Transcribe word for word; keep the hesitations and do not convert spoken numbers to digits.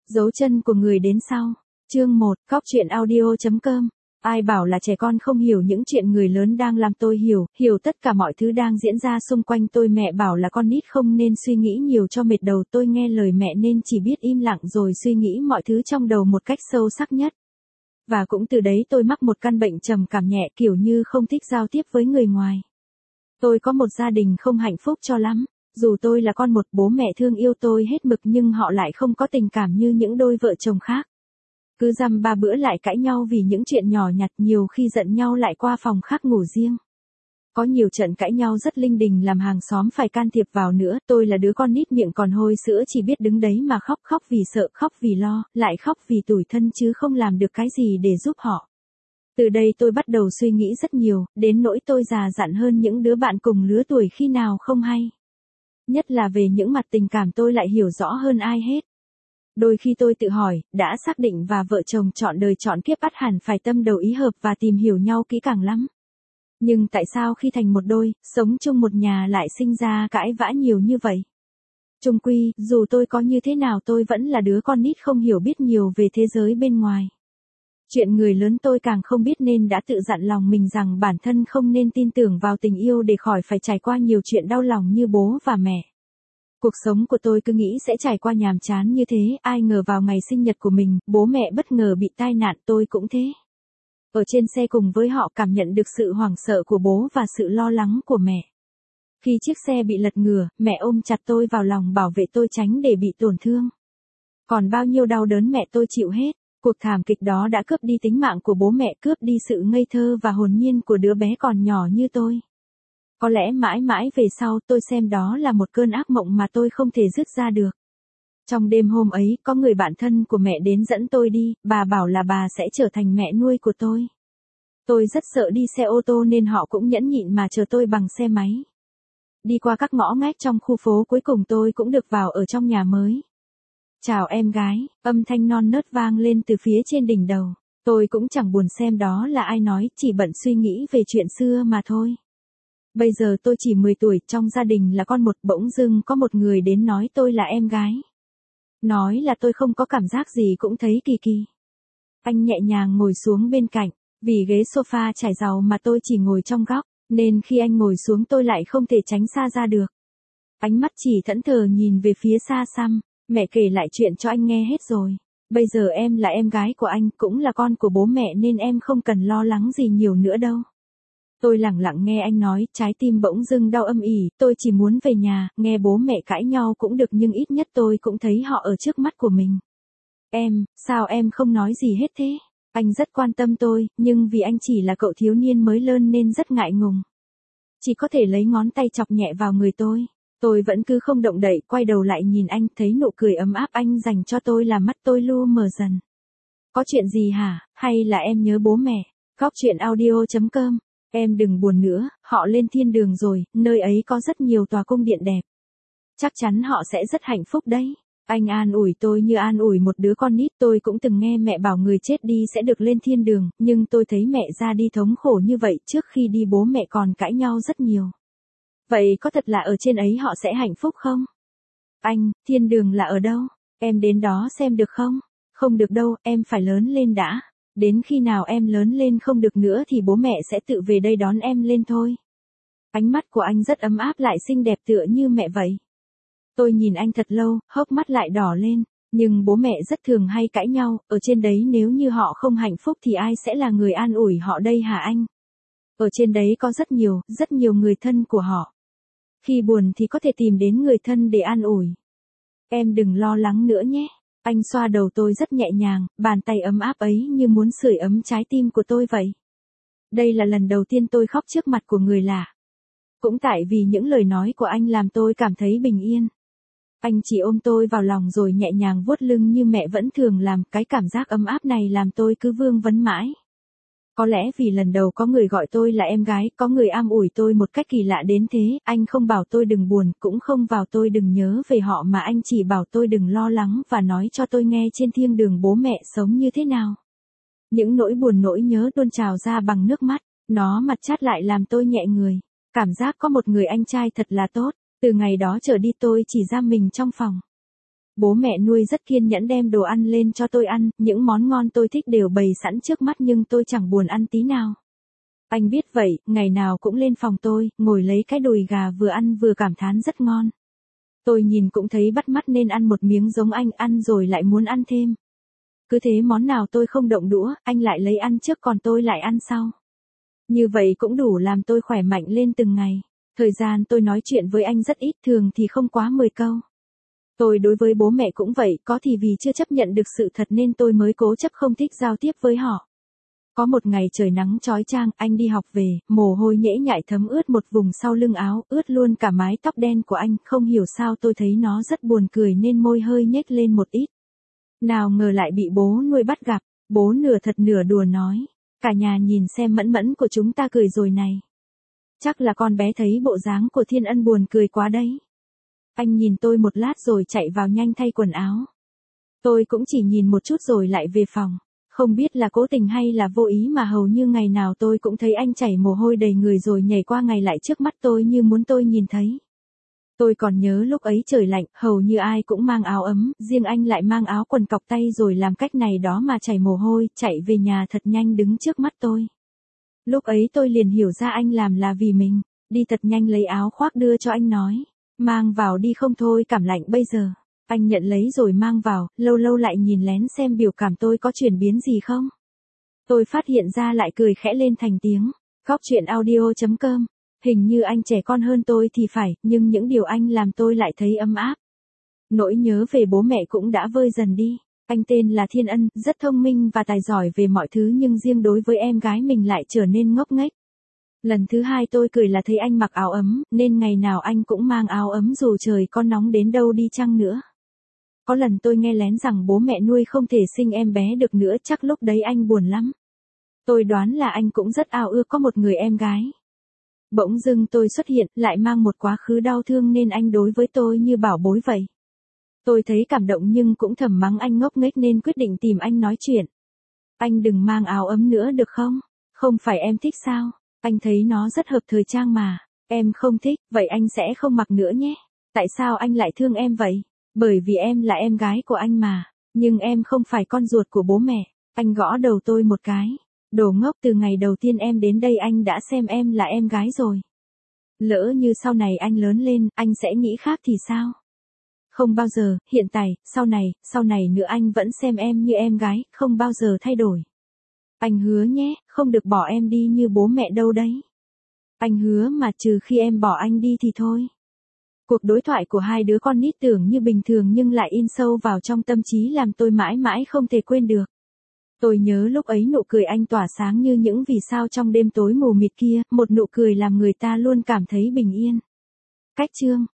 Dấu chân của người đến sau. Chương một, Cóc truyện audio chấm com. Ai bảo là trẻ con không hiểu những chuyện người lớn đang làm, tôi hiểu, hiểu tất cả mọi thứ đang diễn ra xung quanh tôi. Mẹ bảo là con nít không nên suy nghĩ nhiều cho mệt đầu, tôi nghe lời mẹ nên chỉ biết im lặng rồi suy nghĩ mọi thứ trong đầu một cách sâu sắc nhất. Và cũng từ đấy tôi mắc một căn bệnh trầm cảm nhẹ, kiểu như không thích giao tiếp với người ngoài. Tôi có một gia đình không hạnh phúc cho lắm. Dù tôi là con một, bố mẹ thương yêu tôi hết mực nhưng họ lại không có tình cảm như những đôi vợ chồng khác. Cứ dăm ba bữa lại cãi nhau vì những chuyện nhỏ nhặt, nhiều khi giận nhau lại qua phòng khác ngủ riêng. Có nhiều trận cãi nhau rất linh đình làm hàng xóm phải can thiệp vào nữa. Tôi là đứa con nít miệng còn hôi sữa, chỉ biết đứng đấy mà khóc, khóc vì sợ, khóc vì lo, lại khóc vì tủi thân chứ không làm được cái gì để giúp họ. Từ đây tôi bắt đầu suy nghĩ rất nhiều, đến nỗi tôi già dặn hơn những đứa bạn cùng lứa tuổi khi nào không hay. Nhất là về những mặt tình cảm tôi lại hiểu rõ hơn ai hết. Đôi khi tôi tự hỏi, đã xác định và vợ chồng chọn đời chọn kiếp ắt hẳn phải tâm đầu ý hợp và tìm hiểu nhau kỹ càng lắm. Nhưng tại sao khi thành một đôi, sống chung một nhà lại sinh ra cãi vã nhiều như vậy? Chung quy, dù tôi có như thế nào tôi vẫn là đứa con nít không hiểu biết nhiều về thế giới bên ngoài. Chuyện người lớn tôi càng không biết nên đã tự dặn lòng mình rằng bản thân không nên tin tưởng vào tình yêu để khỏi phải trải qua nhiều chuyện đau lòng như bố và mẹ. Cuộc sống của tôi cứ nghĩ sẽ trải qua nhàm chán như thế, ai ngờ vào ngày sinh nhật của mình, bố mẹ bất ngờ bị tai nạn, tôi cũng thế. Ở trên xe cùng với họ cảm nhận được sự hoảng sợ của bố và sự lo lắng của mẹ. Khi chiếc xe bị lật ngửa, mẹ ôm chặt tôi vào lòng bảo vệ tôi tránh để bị tổn thương. Còn bao nhiêu đau đớn mẹ tôi chịu hết. Cuộc thảm kịch đó đã cướp đi tính mạng của bố mẹ, cướp đi sự ngây thơ và hồn nhiên của đứa bé còn nhỏ như tôi. Có lẽ mãi mãi về sau tôi xem đó là một cơn ác mộng mà tôi không thể dứt ra được. Trong đêm hôm ấy, có người bạn thân của mẹ đến dẫn tôi đi, bà bảo là bà sẽ trở thành mẹ nuôi của tôi. Tôi rất sợ đi xe ô tô nên họ cũng nhẫn nhịn mà chờ tôi bằng xe máy. Đi qua các ngõ ngách trong khu phố, cuối cùng tôi cũng được vào ở trong nhà mới. Chào em gái, âm thanh non nớt vang lên từ phía trên đỉnh đầu. Tôi cũng chẳng buồn xem đó là ai nói, chỉ bận suy nghĩ về chuyện xưa mà thôi. Bây giờ tôi chỉ mười tuổi, trong gia đình là con một, bỗng dưng có một người đến nói tôi là em gái. Nói là tôi không có cảm giác gì cũng thấy kỳ kỳ. Anh nhẹ nhàng ngồi xuống bên cạnh, vì ghế sofa trải dầu mà tôi chỉ ngồi trong góc, nên khi anh ngồi xuống tôi lại không thể tránh xa ra được. Ánh mắt chỉ thẫn thờ nhìn về phía xa xăm. Mẹ kể lại chuyện cho anh nghe hết rồi. Bây giờ em là em gái của anh, cũng là con của bố mẹ nên em không cần lo lắng gì nhiều nữa đâu. Tôi lặng lặng nghe anh nói, trái tim bỗng dưng đau âm ỉ, tôi chỉ muốn về nhà, nghe bố mẹ cãi nhau cũng được nhưng ít nhất tôi cũng thấy họ ở trước mắt của mình. Em, sao em không nói gì hết thế? Anh rất quan tâm tôi, nhưng vì anh chỉ là cậu thiếu niên mới lớn nên rất ngại ngùng. Chỉ có thể lấy ngón tay chọc nhẹ vào người tôi. Tôi vẫn cứ không động đậy, quay đầu lại nhìn anh, thấy nụ cười ấm áp anh dành cho tôi làm mắt tôi lu mờ dần. Có chuyện gì hả, hay là em nhớ bố mẹ? Cóc truyện audio chấm com. Em đừng buồn nữa, họ lên thiên đường rồi, nơi ấy có rất nhiều tòa cung điện đẹp. Chắc chắn họ sẽ rất hạnh phúc đấy. Anh an ủi tôi như an ủi một đứa con nít. Tôi cũng từng nghe mẹ bảo người chết đi sẽ được lên thiên đường, nhưng tôi thấy mẹ ra đi thống khổ như vậy, trước khi đi bố mẹ còn cãi nhau rất nhiều. Vậy có thật là ở trên ấy họ sẽ hạnh phúc không? Anh, thiên đường là ở đâu? Em đến đó xem được không? Không được đâu, em phải lớn lên đã. Đến khi nào em lớn lên không được nữa thì bố mẹ sẽ tự về đây đón em lên thôi. Ánh mắt của anh rất ấm áp lại xinh đẹp tựa như mẹ vậy. Tôi nhìn anh thật lâu, hốc mắt lại đỏ lên. Nhưng bố mẹ rất thường hay cãi nhau, ở trên đấy nếu như họ không hạnh phúc thì ai sẽ là người an ủi họ đây hả anh? Ở trên đấy có rất nhiều, rất nhiều người thân của họ. Khi buồn thì có thể tìm đến người thân để an ủi. Em đừng lo lắng nữa nhé. Anh xoa đầu tôi rất nhẹ nhàng, bàn tay ấm áp ấy như muốn sưởi ấm trái tim của tôi vậy. Đây là lần đầu tiên tôi khóc trước mặt của người lạ. Cũng tại vì những lời nói của anh làm tôi cảm thấy bình yên. Anh chỉ ôm tôi vào lòng rồi nhẹ nhàng vuốt lưng như mẹ vẫn thường làm, cái cảm giác ấm áp này làm tôi cứ vương vấn mãi. Có lẽ vì lần đầu có người gọi tôi là em gái, có người am ủi tôi một cách kỳ lạ đến thế, anh không bảo tôi đừng buồn, cũng không bảo tôi đừng nhớ về họ mà anh chỉ bảo tôi đừng lo lắng và nói cho tôi nghe trên thiên đường bố mẹ sống như thế nào. Những nỗi buồn nỗi nhớ tuôn trào ra bằng nước mắt, nó mặt chát lại làm tôi nhẹ người. Cảm giác có một người anh trai thật là tốt, từ ngày đó trở đi tôi chỉ giam mình trong phòng. Bố mẹ nuôi rất kiên nhẫn đem đồ ăn lên cho tôi ăn, những món ngon tôi thích đều bày sẵn trước mắt nhưng tôi chẳng buồn ăn tí nào. Anh biết vậy, ngày nào cũng lên phòng tôi, ngồi lấy cái đùi gà vừa ăn vừa cảm thán rất ngon. Tôi nhìn cũng thấy bắt mắt nên ăn một miếng giống anh, ăn rồi lại muốn ăn thêm. Cứ thế món nào tôi không động đũa, anh lại lấy ăn trước còn tôi lại ăn sau. Như vậy cũng đủ làm tôi khỏe mạnh lên từng ngày. Thời gian tôi nói chuyện với anh rất ít, thường thì không quá mười câu. Tôi đối với bố mẹ cũng vậy, có thì vì chưa chấp nhận được sự thật nên tôi mới cố chấp không thích giao tiếp với họ. Có một ngày trời nắng chói chang, anh đi học về, mồ hôi nhễ nhại thấm ướt một vùng sau lưng áo, ướt luôn cả mái tóc đen của anh, không hiểu sao tôi thấy nó rất buồn cười nên môi hơi nhếch lên một ít. Nào ngờ lại bị bố nuôi bắt gặp, bố nửa thật nửa đùa nói, cả nhà nhìn xem Mẫn Mẫn của chúng ta cười rồi này. Chắc là con bé thấy bộ dáng của Thiên Ân buồn cười quá đấy. Anh nhìn tôi một lát rồi chạy vào nhanh thay quần áo. Tôi cũng chỉ nhìn một chút rồi lại về phòng. Không biết là cố tình hay là vô ý mà hầu như ngày nào tôi cũng thấy anh chảy mồ hôi đầy người rồi nhảy qua ngày lại trước mắt tôi như muốn tôi nhìn thấy. Tôi còn nhớ lúc ấy trời lạnh, hầu như ai cũng mang áo ấm, riêng anh lại mang áo quần cọc tay rồi làm cách này đó mà chảy mồ hôi, chạy về nhà thật nhanh đứng trước mắt tôi. Lúc ấy tôi liền hiểu ra anh làm là vì mình, đi thật nhanh lấy áo khoác đưa cho anh nói, mang vào đi không thôi cảm lạnh bây giờ. Anh nhận lấy rồi mang vào, lâu lâu lại nhìn lén xem biểu cảm tôi có chuyển biến gì không. Tôi phát hiện ra lại cười khẽ lên thành tiếng. Góc truyện audio chấm com. Hình như anh trẻ con hơn tôi thì phải, nhưng những điều anh làm tôi lại thấy ấm áp. Nỗi nhớ về bố mẹ cũng đã vơi dần đi. Anh tên là Thiên Ân, rất thông minh và tài giỏi về mọi thứ nhưng riêng đối với em gái mình lại trở nên ngốc nghếch. Lần thứ hai tôi cười là thấy anh mặc áo ấm, nên ngày nào anh cũng mang áo ấm dù trời có nóng đến đâu đi chăng nữa. Có lần tôi nghe lén rằng bố mẹ nuôi không thể sinh em bé được nữa, chắc lúc đấy anh buồn lắm. Tôi đoán là anh cũng rất ao ước có một người em gái. Bỗng dưng tôi xuất hiện, lại mang một quá khứ đau thương nên anh đối với tôi như bảo bối vậy. Tôi thấy cảm động nhưng cũng thầm mắng anh ngốc nghếch nên quyết định tìm anh nói chuyện. Anh đừng mang áo ấm nữa được không? Không phải em thích sao? Anh thấy nó rất hợp thời trang mà. Em không thích, vậy anh sẽ không mặc nữa nhé. Tại sao anh lại thương em vậy? Bởi vì em là em gái của anh mà. Nhưng em không phải con ruột của bố mẹ. Anh gõ đầu tôi một cái. Đồ ngốc, từ ngày đầu tiên em đến đây anh đã xem em là em gái rồi. Lỡ như sau này anh lớn lên, anh sẽ nghĩ khác thì sao? Không bao giờ, hiện tại, sau này, sau này nữa anh vẫn xem em như em gái, không bao giờ thay đổi. Anh hứa nhé, không được bỏ em đi như bố mẹ đâu đấy. Anh hứa mà, trừ khi em bỏ anh đi thì thôi. Cuộc đối thoại của hai đứa con nít tưởng như bình thường nhưng lại in sâu vào trong tâm trí làm tôi mãi mãi không thể quên được. Tôi nhớ lúc ấy nụ cười anh tỏa sáng như những vì sao trong đêm tối mù mịt kia, một nụ cười làm người ta luôn cảm thấy bình yên. Cách chương